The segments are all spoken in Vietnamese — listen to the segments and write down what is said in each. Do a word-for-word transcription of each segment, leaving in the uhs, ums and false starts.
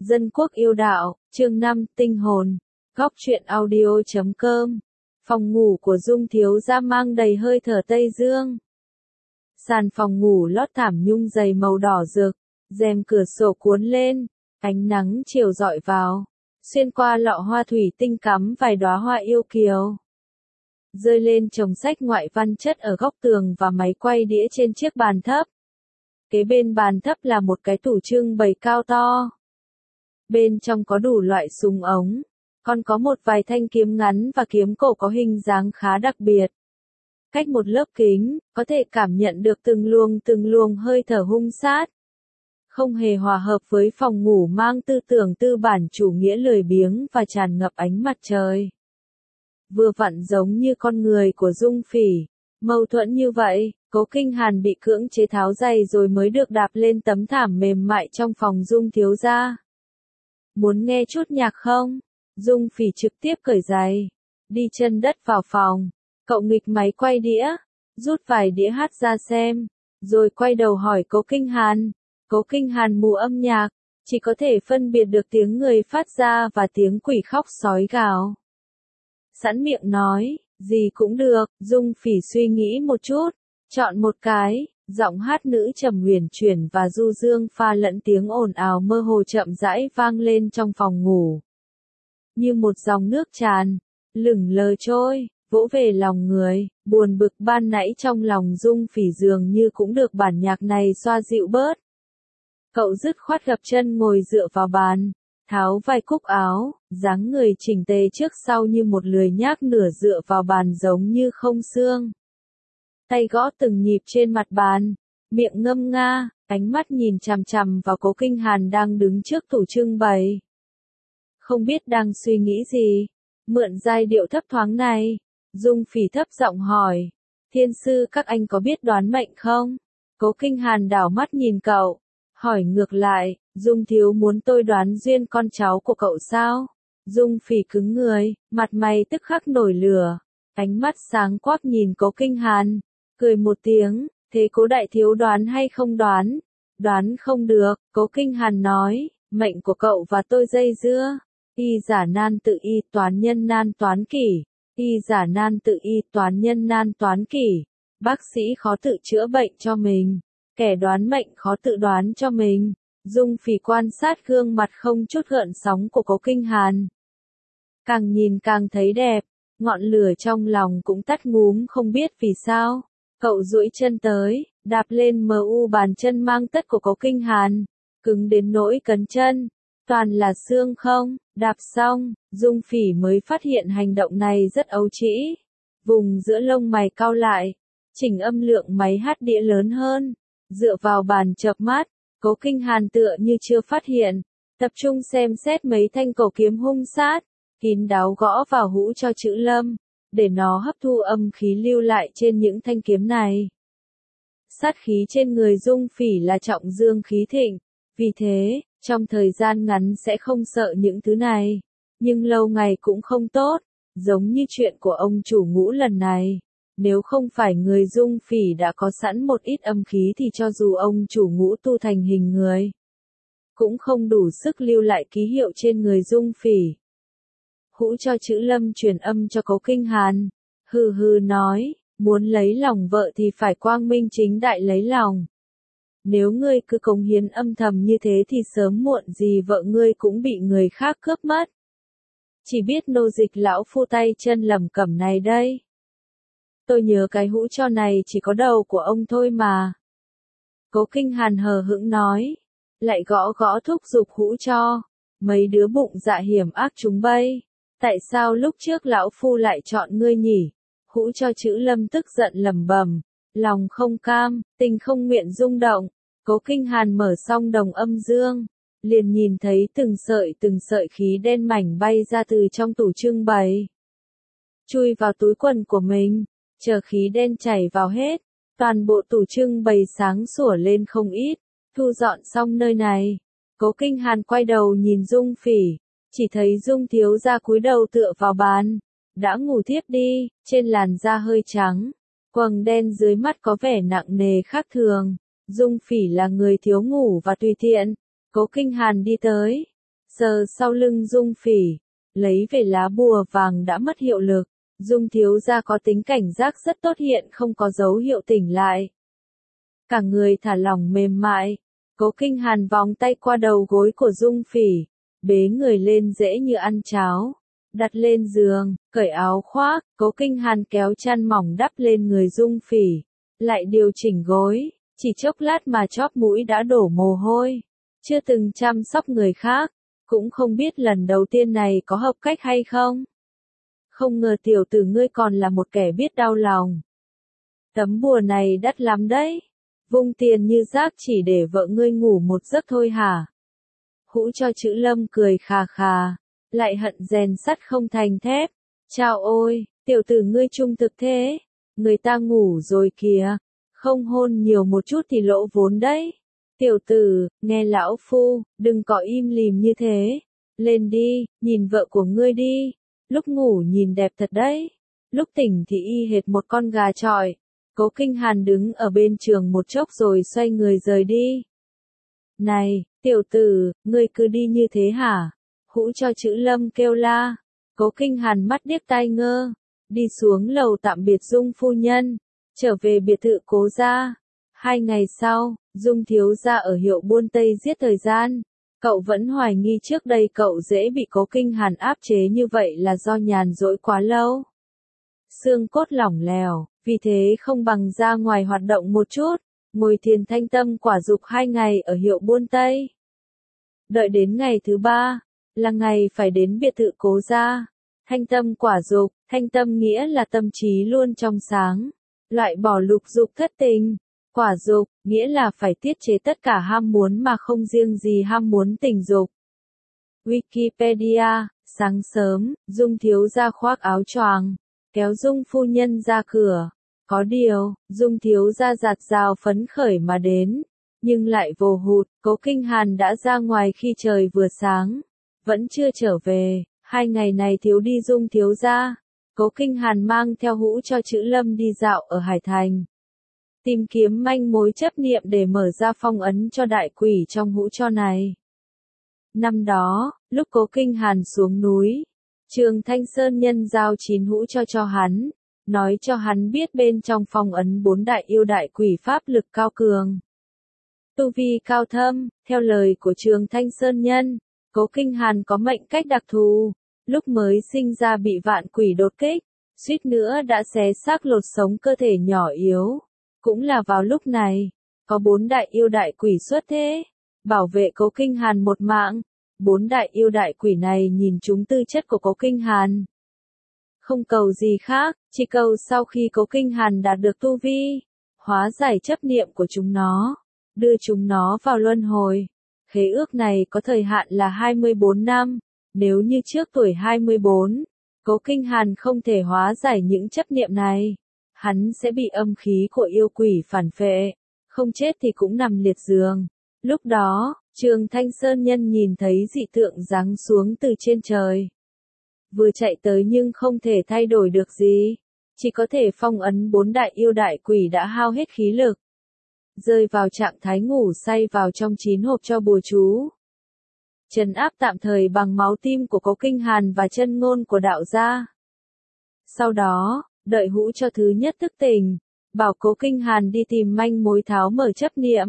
Dân quốc yêu đạo, chương năm, tinh hồn. Góc truyện audio chấm com. Phòng ngủ của Dung thiếu gia mang đầy hơi thở Tây Dương. Sàn phòng ngủ lót thảm nhung dày màu đỏ rực, rèm cửa sổ cuốn lên, ánh nắng chiều rọi vào, xuyên qua lọ hoa thủy tinh cắm vài đóa hoa yêu kiều. Rơi lên chồng sách ngoại văn chất ở góc tường và máy quay đĩa trên chiếc bàn thấp. Kế bên bàn thấp là một cái tủ trưng bày cao to. Bên trong có đủ loại súng ống, còn có một vài thanh kiếm ngắn và kiếm cổ có hình dáng khá đặc biệt. Cách một lớp kính, có thể cảm nhận được từng luồng từng luồng hơi thở hung sát. Không hề hòa hợp với phòng ngủ mang tư tưởng tư bản chủ nghĩa lười biếng và tràn ngập ánh mặt trời. Vừa vặn giống như con người của Dung Phỉ, mâu thuẫn như vậy, Cố Kinh Hàn bị cưỡng chế tháo giày rồi mới được đạp lên tấm thảm mềm mại trong phòng Dung thiếu gia. Muốn nghe chút nhạc không? Dung Phỉ trực tiếp cởi giày, đi chân đất vào phòng, cậu nghịch máy quay đĩa, rút vài đĩa hát ra xem, rồi quay đầu hỏi Cố Kinh Hàn. Cố Kinh Hàn mù âm nhạc, chỉ có thể phân biệt được tiếng người phát ra và tiếng quỷ khóc sói gào. Sẵn miệng nói, gì cũng được, Dung Phỉ suy nghĩ một chút, chọn một cái, giọng hát nữ trầm huyền chuyển và du dương pha lẫn tiếng ồn ào mơ hồ chậm rãi vang lên trong phòng ngủ. Như một dòng nước tràn, lững lờ trôi, vỗ về lòng người, buồn bực ban nãy trong lòng Dung Phỉ dường như cũng được bản nhạc này xoa dịu bớt. Cậu dứt khoát gập chân ngồi dựa vào bàn, tháo vài cúc áo, dáng người chỉnh tề trước sau như một lười nhác nửa dựa vào bàn giống như không xương. Tay gõ từng nhịp trên mặt bàn, miệng ngâm nga, ánh mắt nhìn chằm chằm vào Cố Kinh Hàn đang đứng trước tủ trưng bày. Không biết đang suy nghĩ gì, mượn giai điệu thấp thoáng này, Dung Phỉ thấp giọng hỏi, thiên sư các anh có biết đoán mệnh không? Cố Kinh Hàn đảo mắt nhìn cậu, hỏi ngược lại, Dung thiếu muốn tôi đoán duyên con cháu của cậu sao? Dung Phỉ cứng người, mặt mày tức khắc nổi lửa, ánh mắt sáng quắc nhìn Cố Kinh Hàn, cười một tiếng, thế Cố đại thiếu đoán hay không đoán? Đoán không được, Cố Kinh Hàn nói, mệnh của cậu và tôi dây dưa. Y giả nan tự y toán nhân nan toán kỷ, y giả nan tự y toán nhân nan toán kỷ. Bác sĩ khó tự chữa bệnh cho mình, kẻ đoán mệnh khó tự đoán cho mình. Dung Phỉ quan sát gương mặt không chút gợn sóng của Cố Kinh Hàn. Càng nhìn càng thấy đẹp, ngọn lửa trong lòng cũng tắt ngúm không biết vì sao. Cậu duỗi chân tới, đạp lên mờ u bàn chân mang tất của Cố Kinh Hàn, cứng đến nỗi cấn chân, toàn là xương không. Đạp xong, Dung Phỉ mới phát hiện hành động này rất ấu trĩ. Vùng giữa lông mày cau lại, chỉnh âm lượng máy hát đĩa lớn hơn, dựa vào bàn chợp mắt, Cố Kinh Hàn tựa như chưa phát hiện, tập trung xem xét mấy thanh cổ kiếm hung sát, kín đáo gõ vào hũ cho chữ Lâm, để nó hấp thu âm khí lưu lại trên những thanh kiếm này. Sát khí trên người Dung Phỉ là trọng dương khí thịnh, vì thế, trong thời gian ngắn sẽ không sợ những thứ này, nhưng lâu ngày cũng không tốt, giống như chuyện của ông chủ Ngũ lần này. Nếu không phải người Dung Phỉ đã có sẵn một ít âm khí thì cho dù ông chủ Ngũ tu thành hình người, cũng không đủ sức lưu lại ký hiệu trên người Dung Phỉ. Hũ cho chữ Lâm truyền âm cho Cố Kinh Hàn, hừ hừ nói, muốn lấy lòng vợ thì phải quang minh chính đại lấy lòng. Nếu ngươi cứ cống hiến âm thầm như thế thì sớm muộn gì vợ ngươi cũng bị người khác cướp mất. Chỉ biết nô dịch lão phu tay chân lầm cẩm này đây. Tôi nhớ cái hũ cho này chỉ có đầu của ông thôi mà. Cố Kinh Hàn hờ hững nói, lại gõ gõ thúc giục hũ cho. Mấy đứa bụng dạ hiểm ác chúng bay. Tại sao lúc trước lão phu lại chọn ngươi nhỉ? Hũ cho chữ Lâm tức giận lẩm bẩm, lòng không cam, tình không nguyện rung động. Cố Kinh Hàn mở xong đồng âm dương, liền nhìn thấy từng sợi từng sợi khí đen mảnh bay ra từ trong tủ trưng bày, chui vào túi quần của mình, chờ khí đen chảy vào hết, toàn bộ tủ trưng bày sáng sủa lên không ít. Thu dọn xong nơi này, Cố Kinh Hàn quay đầu nhìn Dung Phỉ, chỉ thấy Dung thiếu gia cúi đầu tựa vào bàn, đã ngủ thiếp đi, trên làn da hơi trắng, quầng đen dưới mắt có vẻ nặng nề khác thường. Dung Phỉ là người thiếu ngủ và tùy tiện. Cố Kinh Hàn đi tới, Sờ sau lưng Dung Phỉ, lấy về lá bùa vàng đã mất hiệu lực. Dung thiếu gia có tính cảnh giác rất tốt, hiện không có dấu hiệu tỉnh lại. Cả người thả lỏng mềm mại. Cố Kinh Hàn vòng tay qua đầu gối của Dung Phỉ, bế người lên dễ như ăn cháo. Đặt lên giường, cởi áo khoác, Cố Kinh Hàn kéo chăn mỏng đắp lên người Dung Phỉ. Lại điều chỉnh gối, chỉ chốc lát mà chóp mũi đã đổ mồ hôi. Chưa từng chăm sóc người khác, cũng không biết lần đầu tiên này có hợp cách hay không. Không ngờ tiểu tử ngươi còn là một kẻ biết đau lòng. Tấm bùa này đắt lắm đấy. Vung tiền như rác chỉ để vợ ngươi ngủ một giấc thôi hả? Hũ cho chữ Lâm cười khà khà, lại hận rèn sắt không thành thép. Chao ôi, tiểu tử ngươi trung thực thế. Người ta ngủ rồi kìa, không hôn nhiều một chút thì lỗ vốn đấy. Tiểu tử, nghe lão phu, đừng có im lìm như thế. Lên đi, nhìn vợ của ngươi đi. Lúc ngủ nhìn đẹp thật đấy. Lúc tỉnh thì y hệt một con gà chọi. Cố Kinh Hàn đứng ở bên trường một chốc rồi xoay người rời đi. Này, tiểu tử, ngươi cứ đi như thế hả? Hũ cho chữ Lâm kêu la. Cố Kinh Hàn mắt điếc tai ngơ. Đi xuống lầu tạm biệt Dung phu nhân. Trở về biệt thự Cố gia. Hai ngày sau, Dung thiếu gia ở hiệu buôn Tây giết thời gian. Cậu vẫn hoài nghi trước đây cậu dễ bị Cố Kinh Hàn áp chế như vậy là do nhàn rỗi quá lâu. Xương cốt lỏng lẻo, vì thế không bằng ra ngoài hoạt động một chút, ngồi thiền thanh tâm quả dục hai ngày ở hiệu buôn Tây. Đợi đến ngày thứ ba, là ngày phải đến biệt thự Cố gia. Thanh tâm quả dục, thanh tâm nghĩa là tâm trí luôn trong sáng, loại bỏ lục dục thất tình. Quả dục, nghĩa là phải tiết chế tất cả ham muốn mà không riêng gì ham muốn tình dục. Wikipedia, sáng sớm, Dung thiếu gia khoác áo choàng, kéo Dung phu nhân ra cửa. Có điều, Dung thiếu gia dạt dào phấn khởi mà đến, nhưng lại vồ hụt. Cố Kinh Hàn đã ra ngoài khi trời vừa sáng, vẫn chưa trở về. Hai ngày này thiếu đi Dung thiếu gia. Cố Kinh Hàn mang theo hũ cho chữ Lâm đi dạo ở Hải Thành. Tìm kiếm manh mối chấp niệm để mở ra phong ấn cho đại quỷ trong hũ cho này. Năm đó, lúc Cố Kinh Hàn xuống núi, Trường Thanh Sơn Nhân giao chín hũ cho cho hắn, nói cho hắn biết bên trong phong ấn bốn đại yêu đại quỷ pháp lực cao cường. Tu vi cao thâm, theo lời của Trường Thanh Sơn Nhân, Cố Kinh Hàn có mệnh cách đặc thù, lúc mới sinh ra bị vạn quỷ đột kích, suýt nữa đã xé xác lột sống cơ thể nhỏ yếu. Cũng là vào lúc này, có bốn đại yêu đại quỷ xuất thế, bảo vệ Cố Kinh Hàn một mạng. Bốn đại yêu đại quỷ này nhìn chúng tư chất của Cố Kinh Hàn. Không cầu gì khác, chỉ cầu sau khi Cố Kinh Hàn đạt được tu vi, hóa giải chấp niệm của chúng nó, đưa chúng nó vào luân hồi. Khế ước này có thời hạn là hai mươi bốn năm, nếu như trước tuổi hai mươi bốn, Cố Kinh Hàn không thể hóa giải những chấp niệm này, hắn sẽ bị âm khí của yêu quỷ phản phệ, không chết thì cũng nằm liệt giường. Lúc đó, Trường Thanh Sơn Nhân nhìn thấy dị tượng giáng xuống từ trên trời. Vừa chạy tới nhưng không thể thay đổi được gì, chỉ có thể phong ấn bốn đại yêu đại quỷ đã hao hết khí lực. Rơi vào trạng thái ngủ say vào trong chín hộp cho bùa chú. Trấn áp tạm thời bằng máu tim của Cố Kinh Hàn và chân ngôn của đạo gia. Sau đó, đợi hũ cho thứ nhất thức tỉnh, bảo Cố Kinh Hàn đi tìm manh mối tháo mở chấp niệm.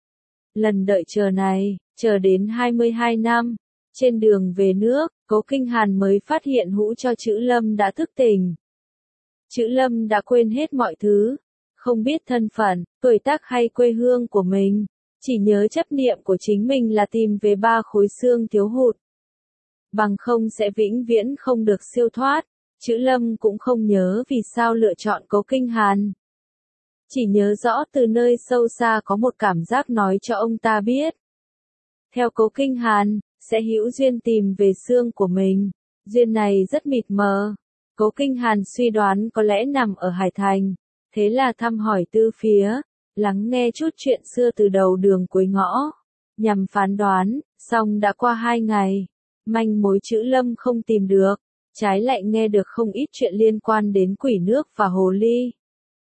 Lần đợi chờ này, chờ đến hai mươi hai năm, trên đường về nước, Cố Kinh Hàn mới phát hiện hũ cho chữ Lâm đã thức tỉnh. Chữ Lâm đã quên hết mọi thứ, không biết thân phận, tuổi tác hay quê hương của mình, chỉ nhớ chấp niệm của chính mình là tìm về ba khối xương thiếu hụt. Bằng không sẽ vĩnh viễn không được siêu thoát. Chữ Lâm cũng không nhớ vì sao lựa chọn Cố Kinh Hàn. Chỉ nhớ rõ từ nơi sâu xa có một cảm giác nói cho ông ta biết. Theo Cố Kinh Hàn, sẽ hữu duyên tìm về xương của mình. Duyên này rất mịt mờ. Cố Kinh Hàn suy đoán có lẽ nằm ở Hải Thành. Thế là thăm hỏi tư phía, lắng nghe chút chuyện xưa từ đầu đường cuối ngõ. Nhằm phán đoán, xong đã qua hai ngày. Manh mối chữ Lâm không tìm được. Trái lại nghe được không ít chuyện liên quan đến quỷ nước và hồ ly.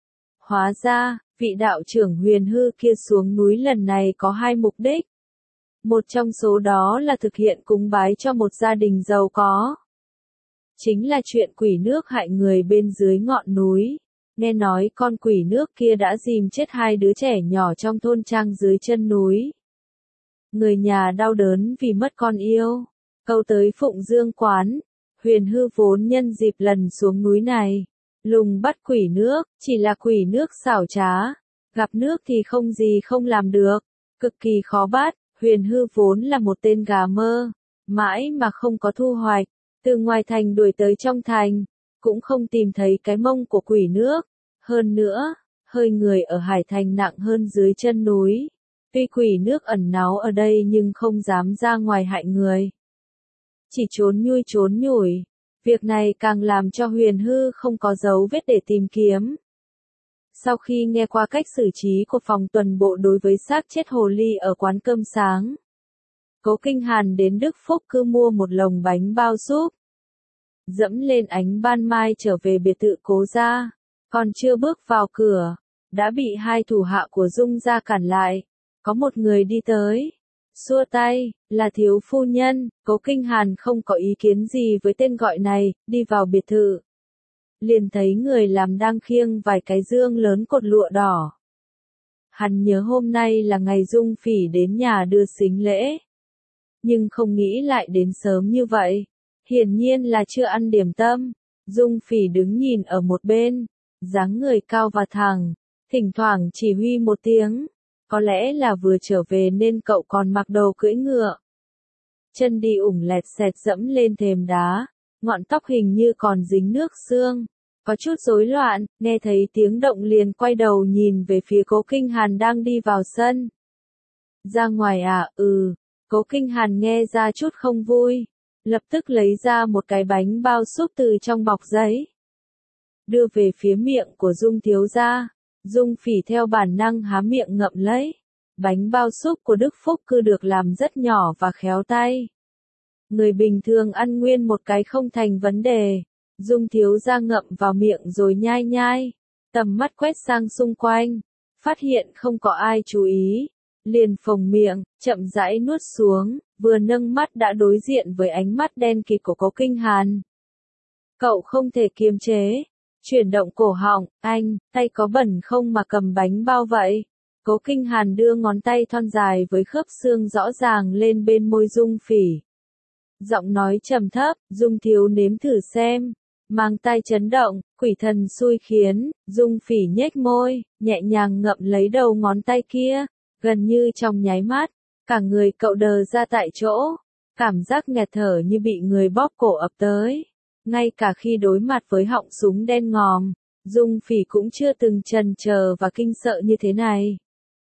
Hóa ra, vị đạo trưởng huyền hư kia xuống núi lần này có hai mục đích. Một trong số đó là thực hiện cúng bái cho một gia đình giàu có. Chính là chuyện quỷ nước hại người bên dưới ngọn núi. Nghe nói con quỷ nước kia đã dìm chết hai đứa trẻ nhỏ trong thôn trang dưới chân núi. Người nhà đau đớn vì mất con yêu. Câu tới Phụng Dương quán, Huyền Hư vốn nhân dịp lần xuống núi này, lùng bắt quỷ nước, chỉ là quỷ nước xảo trá. Gặp nước thì không gì không làm được, cực kỳ khó bắt. Huyền Hư vốn là một tên gà mơ, mãi mà không có thu hoạch, từ ngoài thành đuổi tới trong thành, cũng không tìm thấy cái mông của quỷ nước. Hơn nữa, hơi người ở Hải Thành nặng hơn dưới chân núi. Tuy quỷ nước ẩn náu ở đây nhưng không dám ra ngoài hại người. Chỉ trốn nhui trốn nhủi. Việc này càng làm cho Huyền Hư không có dấu vết để tìm kiếm. Sau khi nghe qua cách xử trí của phòng tuần bộ đối với xác chết hồ ly ở quán cơm sáng, Cố Kinh Hàn đến Đức Phúc cứ mua một lồng bánh bao súp. Dẫm lên ánh ban mai trở về biệt thự Cố gia, còn chưa bước vào cửa, đã bị hai thủ hạ của Dung gia cản lại. Có một người đi tới, xua tay, là thiếu phu nhân. Cố Kinh Hàn không có ý kiến gì với tên gọi này, đi vào biệt thự. Liền thấy người làm đang khiêng vài cái dương lớn cột lụa đỏ. Hắn nhớ hôm nay là ngày Dung Phỉ đến nhà đưa sính lễ. Nhưng không nghĩ lại đến sớm như vậy. Hiển nhiên là chưa ăn điểm tâm. Dung Phỉ đứng nhìn ở một bên, dáng người cao và thẳng, thỉnh thoảng chỉ huy một tiếng. Có lẽ là vừa trở về nên cậu còn mặc đồ cưỡi ngựa. Chân đi ủng lẹt xẹt dẫm lên thềm đá, ngọn tóc hình như còn dính nước sương. Có chút rối loạn, nghe thấy tiếng động liền quay đầu nhìn về phía Cố Kinh Hàn đang đi vào sân. Ra ngoài à, ừ. Cố Kinh Hàn nghe ra chút không vui. Lập tức lấy ra một cái bánh bao súp từ trong bọc giấy. Đưa về phía miệng của Dung thiếu gia. Dung Phỉ theo bản năng há miệng ngậm lấy. Bánh bao súp của Đức Phúc cứ được làm rất nhỏ và khéo tay. Người bình thường ăn nguyên một cái không thành vấn đề. Dung thiếu gia ngậm vào miệng rồi nhai nhai. Tầm mắt quét sang xung quanh. Phát hiện không có ai chú ý. Liền phồng miệng, chậm rãi nuốt xuống, vừa nâng mắt đã đối diện với ánh mắt đen kịt của Cố Kinh Hàn. Cậu không thể kiềm chế. Chuyển động cổ họng, anh, tay có bẩn không mà cầm bánh bao vậy? Cố Kinh Hàn đưa ngón tay thon dài với khớp xương rõ ràng lên bên môi Dung Phỉ. Giọng nói trầm thấp, Dung thiếu nếm thử xem. Mang tay chấn động, quỷ thần xui khiến. Dung Phỉ nhếch môi, nhẹ nhàng ngậm lấy đầu ngón tay kia. Gần như trong nháy mắt, cả người cậu đờ ra tại chỗ. Cảm giác nghẹt thở như bị người bóp cổ ập tới. Ngay cả khi đối mặt với họng súng đen ngòm, Dung Phỉ cũng chưa từng chần chờ và kinh sợ như thế này.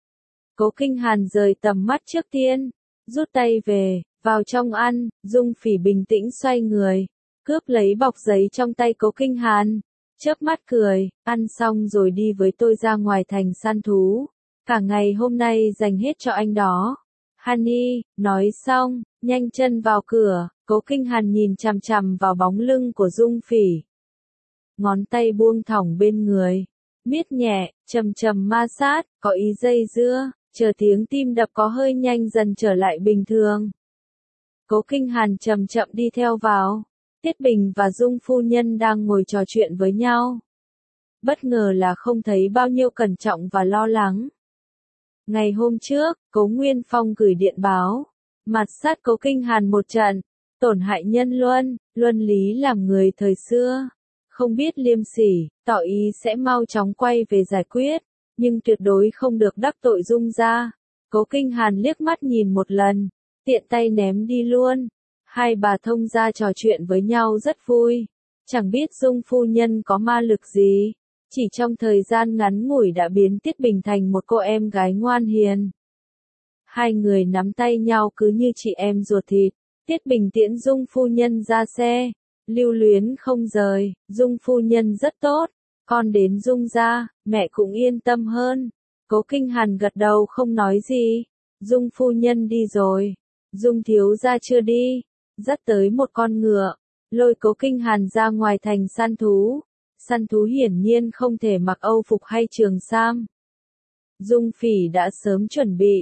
Cố Kinh Hàn rời tầm mắt trước tiên, rút tay về, vào trong ăn. Dung Phỉ bình tĩnh xoay người, cướp lấy bọc giấy trong tay Cố Kinh Hàn, chớp mắt cười, ăn xong rồi đi với tôi ra ngoài thành săn thú. Cả ngày hôm nay dành hết cho anh đó. Honey, nói xong, nhanh chân vào cửa. Cố Kinh Hàn nhìn chằm chằm vào bóng lưng của Dung Phỉ. Ngón tay buông thõng bên người, miết nhẹ, chầm chầm ma sát, có ý dây dưa, chờ tiếng tim đập có hơi nhanh dần trở lại bình thường. Cố Kinh Hàn chậm chậm đi theo vào. Tiết Bình và Dung phu nhân đang ngồi trò chuyện với nhau. Bất ngờ là không thấy bao nhiêu cẩn trọng và lo lắng. Ngày hôm trước, Cố Nguyên Phong gửi điện báo, mặt sát Cố Kinh Hàn một trận, tổn hại nhân luân, luân lý làm người thời xưa, không biết liêm sỉ, tỏ ý sẽ mau chóng quay về giải quyết, nhưng tuyệt đối không được đắc tội Dung gia. Cố Kinh Hàn liếc mắt nhìn một lần, tiện tay ném đi luôn. Hai bà thông gia trò chuyện với nhau rất vui, chẳng biết Dung phu nhân có ma lực gì. Chỉ trong thời gian ngắn ngủi đã biến Tiết Bình thành một cô em gái ngoan hiền. Hai người nắm tay nhau cứ như chị em ruột thịt. Tiết Bình tiễn Dung phu nhân ra xe, lưu luyến không rời. Dung phu nhân rất tốt, con đến Dung gia, mẹ cũng yên tâm hơn. Cố Kinh Hàn gật đầu không nói gì. Dung phu nhân đi rồi, Dung thiếu gia chưa đi, dắt tới một con ngựa, lôi Cố Kinh Hàn ra ngoài thành săn thú. Săn thú hiển nhiên không thể mặc âu phục hay trường sam. Dung Phỉ đã sớm chuẩn bị,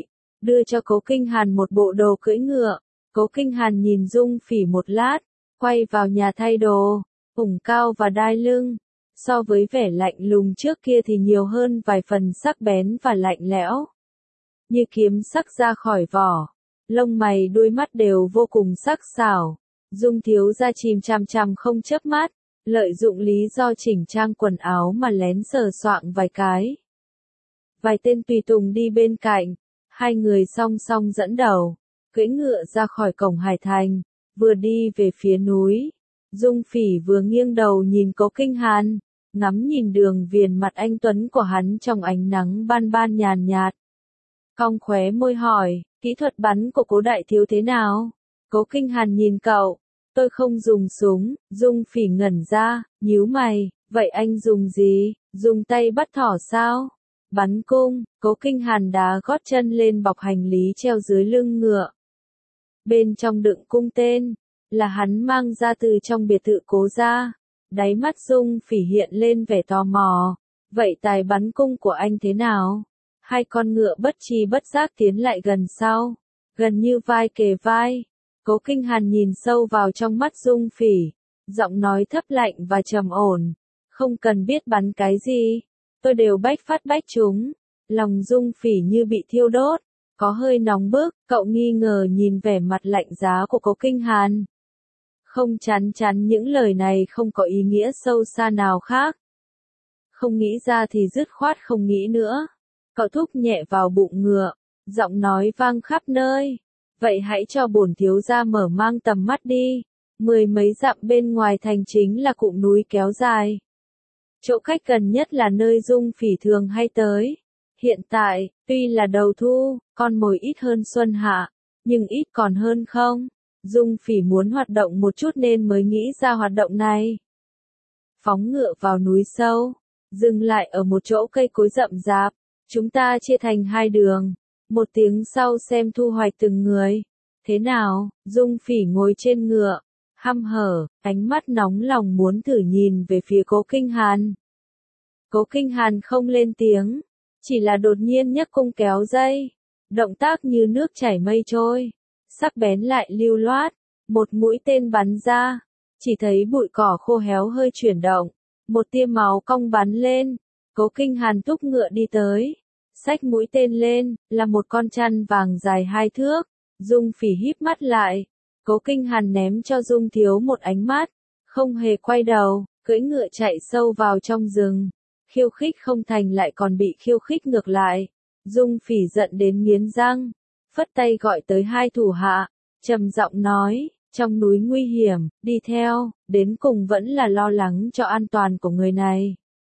đưa cho Cố Kinh Hàn một bộ đồ cưỡi ngựa. Cố Kinh Hàn nhìn Dung Phỉ một lát, quay vào nhà thay đồ, ủng cao và đai lưng. So với vẻ lạnh lùng trước kia thì nhiều hơn vài phần sắc bén và lạnh lẽo. Như kiếm sắc ra khỏi vỏ, lông mày đuôi mắt đều vô cùng sắc sảo. Dung thiếu gia chìm chằm chằm không chớp mắt, lợi dụng lý do chỉnh trang quần áo mà lén sờ soạng vài cái. Vài tên tùy tùng đi bên cạnh, hai người song song dẫn đầu, cưỡi ngựa ra khỏi cổng Hải Thành, vừa đi về phía núi. Dung Phỉ vừa nghiêng đầu nhìn Cố Kinh Hàn, ngắm nhìn đường viền mặt anh tuấn của hắn trong ánh nắng ban ban nhàn nhạt. Cong khóe môi hỏi, kỹ thuật bắn của Cố đại thiếu thế nào? Cố Kinh Hàn nhìn cậu, tôi không dùng súng. Dung Phỉ ngẩn ra, nhíu mày, vậy anh dùng gì? Dùng tay bắt thỏ sao? Bắn cung. Cố Kinh Hàn đá gót chân lên bọc hành lý treo dưới lưng ngựa. Bên trong đựng cung tên, là hắn mang ra từ trong biệt thự Cố gia. Đáy mắt Dung Phỉ hiện lên vẻ tò mò, vậy tài bắn cung của anh thế nào? Hai con ngựa bất tri bất giác tiến lại gần sau, gần như vai kề vai. Cố Kinh Hàn nhìn sâu vào trong mắt Dung Phỉ, giọng nói thấp lạnh và trầm ổn, không cần biết bắn cái gì, tôi đều bách phát bách trúng. Lòng Dung Phỉ như bị thiêu đốt, có hơi nóng bức, cậu nghi ngờ nhìn vẻ mặt lạnh giá của Cố Kinh Hàn. Không chắn chắn những lời này không có ý nghĩa sâu xa nào khác. Không nghĩ ra thì dứt khoát không nghĩ nữa. Cậu thúc nhẹ vào bụng ngựa, giọng nói vang khắp nơi. Vậy hãy cho bổn thiếu gia mở mang tầm mắt đi. Mười mấy dặm bên ngoài thành chính là cụm núi kéo dài. Chỗ cách gần nhất là nơi Dung Phỉ thường hay tới. Hiện tại, tuy là đầu thu, con mồi ít hơn xuân hạ, nhưng ít còn hơn không. Dung Phỉ muốn hoạt động một chút nên mới nghĩ ra hoạt động này. Phóng ngựa vào núi sâu, dừng lại ở một chỗ cây cối rậm rạp, chúng ta chia thành hai đường, một tiếng sau xem thu hoạch từng người. Thế nào? Dung Phỉ ngồi trên ngựa, hăm hở, ánh mắt nóng lòng muốn thử nhìn về phía Cố Kinh Hàn. Cố Kinh Hàn không lên tiếng, chỉ là đột nhiên nhấc cung kéo dây, động tác như nước chảy mây trôi. Sắc bén lại lưu loát, một mũi tên bắn ra, chỉ thấy bụi cỏ khô héo hơi chuyển động, một tia máu cong bắn lên. Cố Kinh Hàn thúc ngựa đi tới, xách mũi tên lên, là một con chăn vàng dài hai thước. Dung Phỉ híp mắt lại, Cố Kinh Hàn ném cho Dung thiếu một ánh mắt, không hề quay đầu, cưỡi ngựa chạy sâu vào trong rừng. Khiêu khích không thành lại còn bị khiêu khích ngược lại. Dung Phỉ giận đến nghiến răng, phất tay gọi tới hai thủ hạ, trầm giọng nói, trong núi nguy hiểm, đi theo, đến cùng vẫn là lo lắng cho an toàn của người này.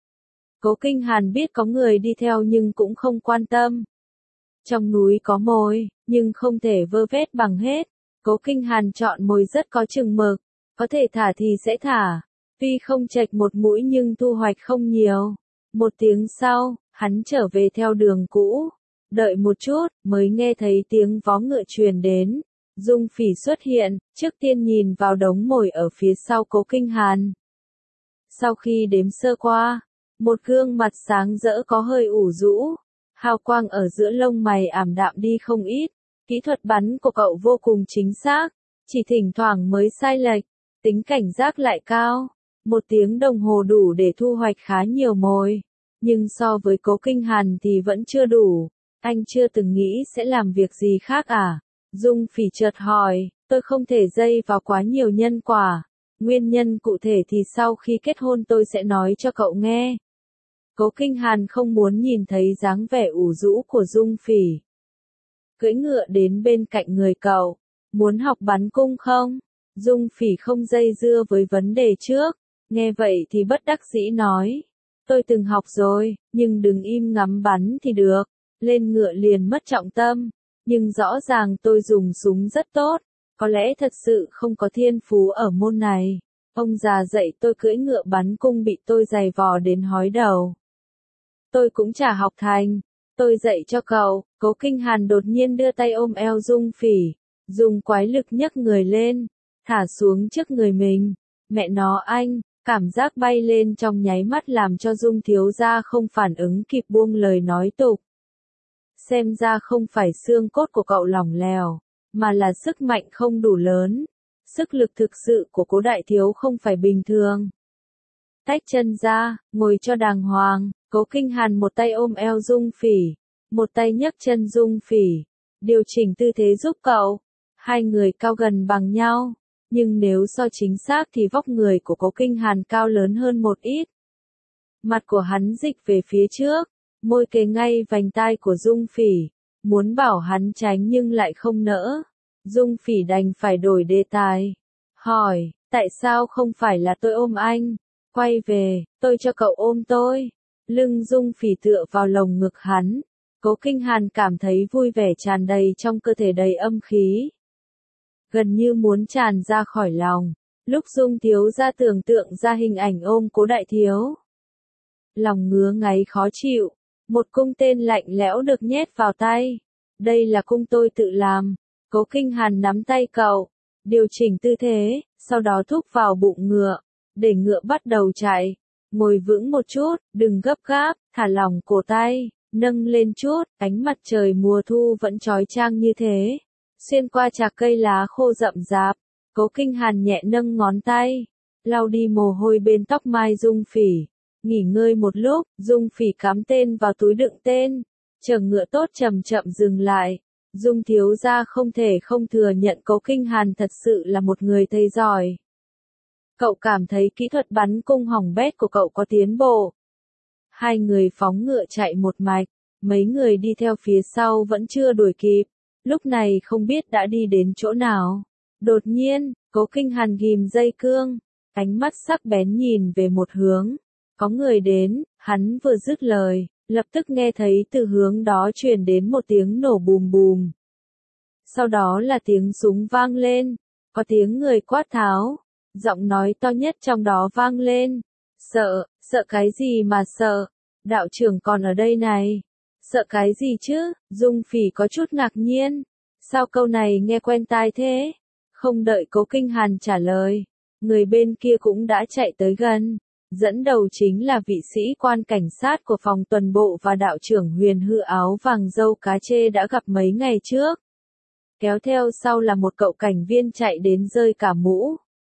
Cố Kinh Hàn biết có người đi theo nhưng cũng không quan tâm. Trong núi có mồi, nhưng không thể vơ vét bằng hết. Cố Kinh Hàn chọn mồi rất có chừng mực, có thể thả thì sẽ thả, tuy không chệch một mũi nhưng thu hoạch không nhiều. Một tiếng sau, hắn trở về theo đường cũ. Đợi một chút, mới nghe thấy tiếng vó ngựa truyền đến. Dung Phỉ xuất hiện, trước tiên nhìn vào đống mồi ở phía sau Cố Kinh Hàn. Sau khi đếm sơ qua, một gương mặt sáng rỡ có hơi ủ rũ, hào quang ở giữa lông mày ảm đạm đi không ít. Kỹ thuật bắn của cậu vô cùng chính xác, chỉ thỉnh thoảng mới sai lệch, tính cảnh giác lại cao. Một tiếng đồng hồ đủ để thu hoạch khá nhiều mồi, nhưng so với Cố Kinh Hàn thì vẫn chưa đủ. Anh chưa từng nghĩ sẽ làm việc gì khác à? Dung Phỉ chợt hỏi, tôi không thể dây vào quá nhiều nhân quả. Nguyên nhân cụ thể thì sau khi kết hôn tôi sẽ nói cho cậu nghe. Cố Kinh Hàn không muốn nhìn thấy dáng vẻ ủ rũ của Dung Phỉ. Cưỡi ngựa đến bên cạnh người cậu, muốn học bắn cung không? Dung Phỉ không dây dưa với vấn đề trước, nghe vậy thì bất đắc dĩ nói. Tôi từng học rồi, nhưng đừng im ngắm bắn thì được. Lên ngựa liền mất trọng tâm, nhưng rõ ràng tôi dùng súng rất tốt, có lẽ thật sự không có thiên phú ở môn này. Ông già dạy tôi cưỡi ngựa bắn cung bị tôi giày vò đến hói đầu. Tôi cũng chả học thành, tôi dạy cho cậu. Cố Kinh Hàn đột nhiên đưa tay ôm eo Dung Phỉ, dùng quái lực nhấc người lên, thả xuống trước người mình. Mẹ nó anh, cảm giác bay lên trong nháy mắt làm cho Dung thiếu gia không phản ứng kịp buông lời nói tục. xem ra không phải xương cốt của cậu lỏng lẻo, mà là sức mạnh không đủ lớn. Sức lực thực sự của Cố đại thiếu không phải bình thường. Tách chân ra, ngồi cho đàng hoàng, Cố Kinh Hàn một tay ôm eo Dung Phỉ, một tay nhấc chân Dung Phỉ, điều chỉnh tư thế giúp cậu. Hai người cao gần bằng nhau, nhưng nếu so chính xác thì vóc người của Cố Kinh Hàn cao lớn hơn một ít. Mặt của hắn dịch về phía trước, môi kề ngay vành tai của Dung Phỉ, muốn bảo hắn tránh nhưng lại không nỡ. Dung Phỉ đành phải đổi đề tài, hỏi, tại sao không phải là tôi ôm anh? Quay về, tôi cho cậu ôm tôi. Lưng Dung Phỉ tựa vào lồng ngực hắn, Cố Kinh Hàn cảm thấy vui vẻ tràn đầy trong cơ thể đầy âm khí, gần như muốn tràn ra khỏi lòng. Lúc Dung thiếu gia tưởng tượng ra hình ảnh ôm Cố đại thiếu, lòng ngứa ngáy khó chịu, một cung tên lạnh lẽo được nhét vào tay. Đây là cung tôi tự làm. Cố Kinh Hàn nắm tay cậu, điều chỉnh tư thế, sau đó thúc vào bụng ngựa, để ngựa bắt đầu chạy. Ngồi vững một chút, đừng gấp gáp, thả lỏng cổ tay, nâng lên chút, ánh mặt trời mùa thu vẫn chói chang như thế. Xuyên qua chạc cây lá khô rậm rạp, Cố Kinh Hàn nhẹ nâng ngón tay, lau đi mồ hôi bên tóc mai Dung Phỉ. Nghỉ ngơi một lúc, Dung Phỉ cắm tên vào túi đựng tên, chờ ngựa tốt chậm chậm dừng lại. Dung thiếu gia không thể không thừa nhận Cố Kinh Hàn thật sự là một người thầy giỏi. Cậu cảm thấy kỹ thuật bắn cung hỏng bét của cậu có tiến bộ. Hai người phóng ngựa chạy một mạch, mấy người đi theo phía sau vẫn chưa đuổi kịp, lúc này không biết đã đi đến chỗ nào. Đột nhiên, Cố Kinh Hàn ghim dây cương, ánh mắt sắc bén nhìn về một hướng. Có người đến, hắn vừa dứt lời, lập tức nghe thấy từ hướng đó truyền đến một tiếng nổ bùm bùm. Sau đó là tiếng súng vang lên, có tiếng người quát tháo, giọng nói to nhất trong đó vang lên. Sợ, sợ cái gì mà sợ, đạo trưởng còn ở đây này. Sợ cái gì chứ, Dung Phỉ có chút ngạc nhiên. Sao câu này nghe quen tai thế? Không đợi Cố Kinh Hàn trả lời, người bên kia cũng đã chạy tới gần. Dẫn đầu chính là vị sĩ quan cảnh sát của phòng tuần bộ và đạo trưởng Huyền Hư áo vàng râu cá chê đã gặp mấy ngày trước. Kéo theo sau là một cậu cảnh viên chạy đến rơi cả mũ.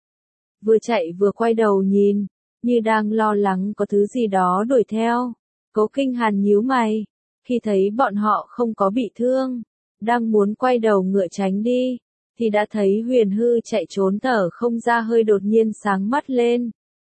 Vừa chạy vừa quay đầu nhìn, như đang lo lắng có thứ gì đó đuổi theo. Cố Kinh Hàn nhíu mày, khi thấy bọn họ không có bị thương, đang muốn quay đầu ngựa tránh đi, thì đã thấy Huyền Hư chạy trốn thở không ra hơi đột nhiên sáng mắt lên.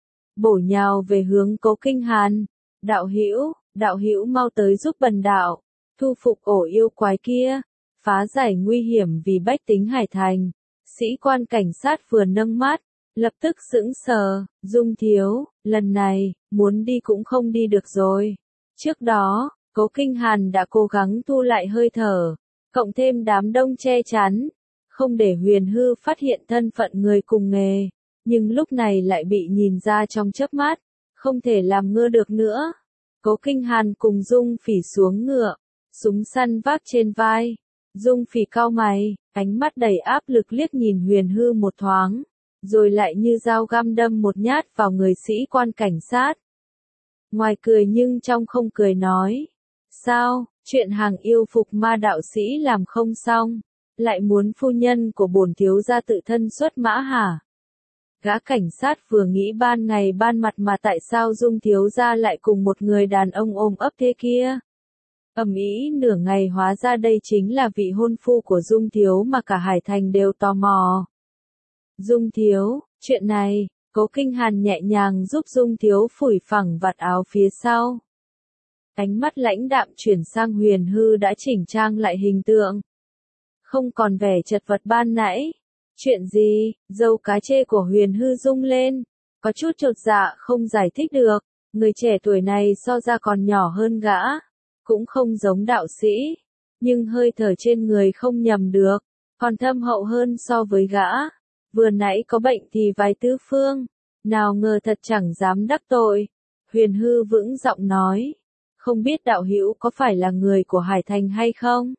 Bổ nhào về hướng Cố Kinh Hàn. Đạo hữu, đạo hữu mau tới giúp bần đạo, thu phục ổ yêu quái kia, phá giải nguy hiểm vì bách tính Hải Thành. Sĩ quan cảnh sát vừa nâng mắt, lập tức sững sờ, Dung thiếu, lần này, muốn đi cũng không đi được rồi. Trước đó, Cố Kinh Hàn đã cố gắng thu lại hơi thở, cộng thêm đám đông che chắn, không để Huyền Hư phát hiện thân phận người cùng nghề. Nhưng lúc này lại bị nhìn ra trong chớp mắt, không thể làm ngơ được nữa. Cố Kinh Hàn cùng Dung Phỉ xuống ngựa, súng săn vác trên vai. Dung Phỉ cau mày, ánh mắt đầy áp lực liếc nhìn Huyền Hư một thoáng, rồi lại như dao găm đâm một nhát vào người sĩ quan cảnh sát. Ngoài cười nhưng trong không cười nói, sao, chuyện hàng yêu phục ma đạo sĩ làm không xong, lại muốn phu nhân của bổn thiếu gia tự thân xuất mã hả? Gã cảnh sát vừa nghĩ ban ngày ban mặt mà tại sao Dung thiếu gia lại cùng một người đàn ông ôm ấp thế kia. Ầm ĩ nửa ngày hóa ra đây chính là vị hôn phu của Dung thiếu mà cả Hải Thành đều tò mò. Dung thiếu, chuyện này, Cố Kinh Hàn nhẹ nhàng giúp Dung thiếu phủi phẳng vạt áo phía sau. Ánh mắt lãnh đạm chuyển sang Huyền Hư đã chỉnh trang lại hình tượng, không còn vẻ chật vật ban nãy. Chuyện gì? Râu cá chê của Huyền Hư rung lên, có chút chột dạ không giải thích được. Người trẻ tuổi này so ra còn nhỏ hơn gã, cũng không giống đạo sĩ, nhưng hơi thở trên người không nhầm được, còn thâm hậu hơn so với gã. Vừa nãy có bệnh thì vài tứ phương, nào ngờ thật chẳng dám đắc tội. Huyền Hư vững giọng nói, không biết đạo hữu có phải là người của Hải Thành hay không?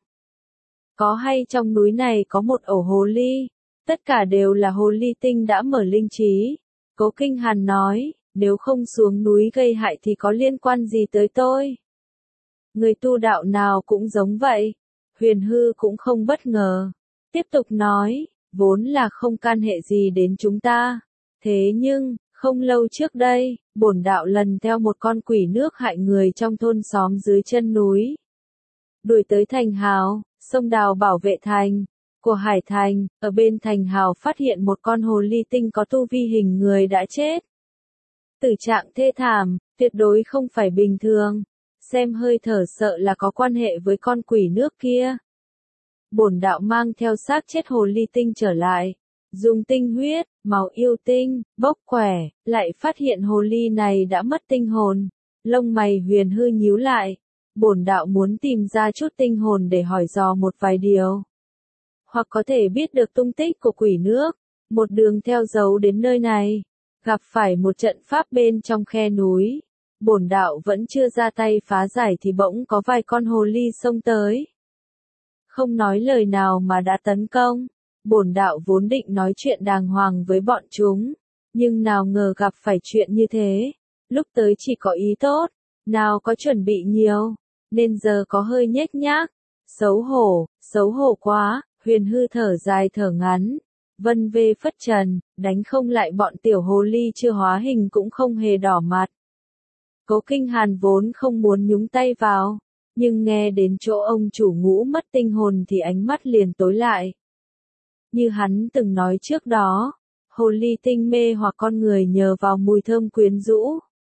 Có hay trong núi này có một ổ hồ ly? Tất cả đều là hồ ly tinh đã mở linh trí. Cố Kinh Hàn nói, nếu không xuống núi gây hại thì có liên quan gì tới tôi? Người tu đạo nào cũng giống vậy. Huyền hư cũng không bất ngờ. Tiếp tục nói, vốn là không can hệ gì đến chúng ta. Thế nhưng, không lâu trước đây, bổn đạo lần theo một con quỷ nước hại người trong thôn xóm dưới chân núi. Đuổi tới thành Hào, sông Đào bảo vệ thành của Hải Thành, ở bên thành Hào phát hiện một con hồ ly tinh có tu vi hình người đã chết. Tử trạng thê thảm, tuyệt đối không phải bình thường. Xem hơi thở sợ là có quan hệ với con quỷ nước kia. Bổn đạo mang theo xác chết hồ ly tinh trở lại, dùng tinh huyết, máu yêu tinh, bốc quẻ, lại phát hiện hồ ly này đã mất tinh hồn. Lông mày Huyền hư nhíu lại, bổn đạo muốn tìm ra chút tinh hồn để hỏi dò một vài điều. Hoặc có thể biết được tung tích của quỷ nước, một đường theo dấu đến nơi này, gặp phải một trận pháp bên trong khe núi. Bổn đạo vẫn chưa ra tay phá giải thì bỗng có vài con hồ ly xông tới. Không nói lời nào mà đã tấn công. Bổn đạo vốn định nói chuyện đàng hoàng với bọn chúng, nhưng nào ngờ gặp phải chuyện như thế. Lúc tới chỉ có ý tốt, nào có chuẩn bị nhiều, nên giờ có hơi nhếch nhác. Xấu hổ, xấu hổ quá, Huyền hư thở dài thở ngắn. Vân vê phất trần, đánh không lại bọn tiểu hồ ly chưa hóa hình cũng không hề đỏ mặt. Cố Kinh Hàn vốn không muốn nhúng tay vào, nhưng nghe đến chỗ ông chủ Ngũ mất tinh hồn thì ánh mắt liền tối lại. Như hắn từng nói trước đó, hồ ly tinh mê hoặc con người nhờ vào mùi thơm quyến rũ.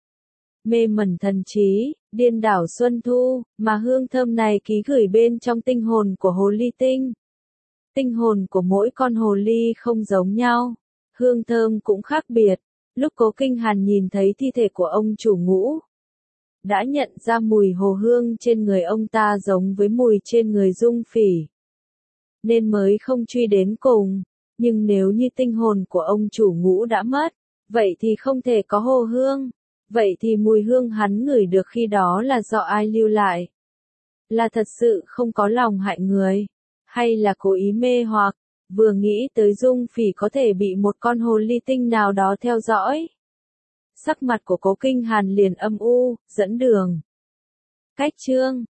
Mê mẩn thần trí, điên đảo xuân thu, mà hương thơm này ký gửi bên trong tinh hồn của hồ ly tinh. Tinh hồn của mỗi con hồ ly không giống nhau, hương thơm cũng khác biệt. Lúc Cố Kinh Hàn nhìn thấy thi thể của ông chủ Ngũ, đã nhận ra mùi hồ hương trên người ông ta giống với mùi trên người Dung Phỉ, nên mới không truy đến cùng. Nhưng nếu như tinh hồn của ông chủ Ngũ đã mất, vậy thì không thể có hồ hương. Vậy thì mùi hương hắn ngửi được khi đó là do ai lưu lại? Là thật sự không có lòng hại người, hay là cố ý mê hoặc? Vừa nghĩ tới Dung Phỉ có thể bị một con hồ ly tinh nào đó theo dõi, sắc mặt của Cố Kinh Hàn liền âm u, dẫn đường. Cách chương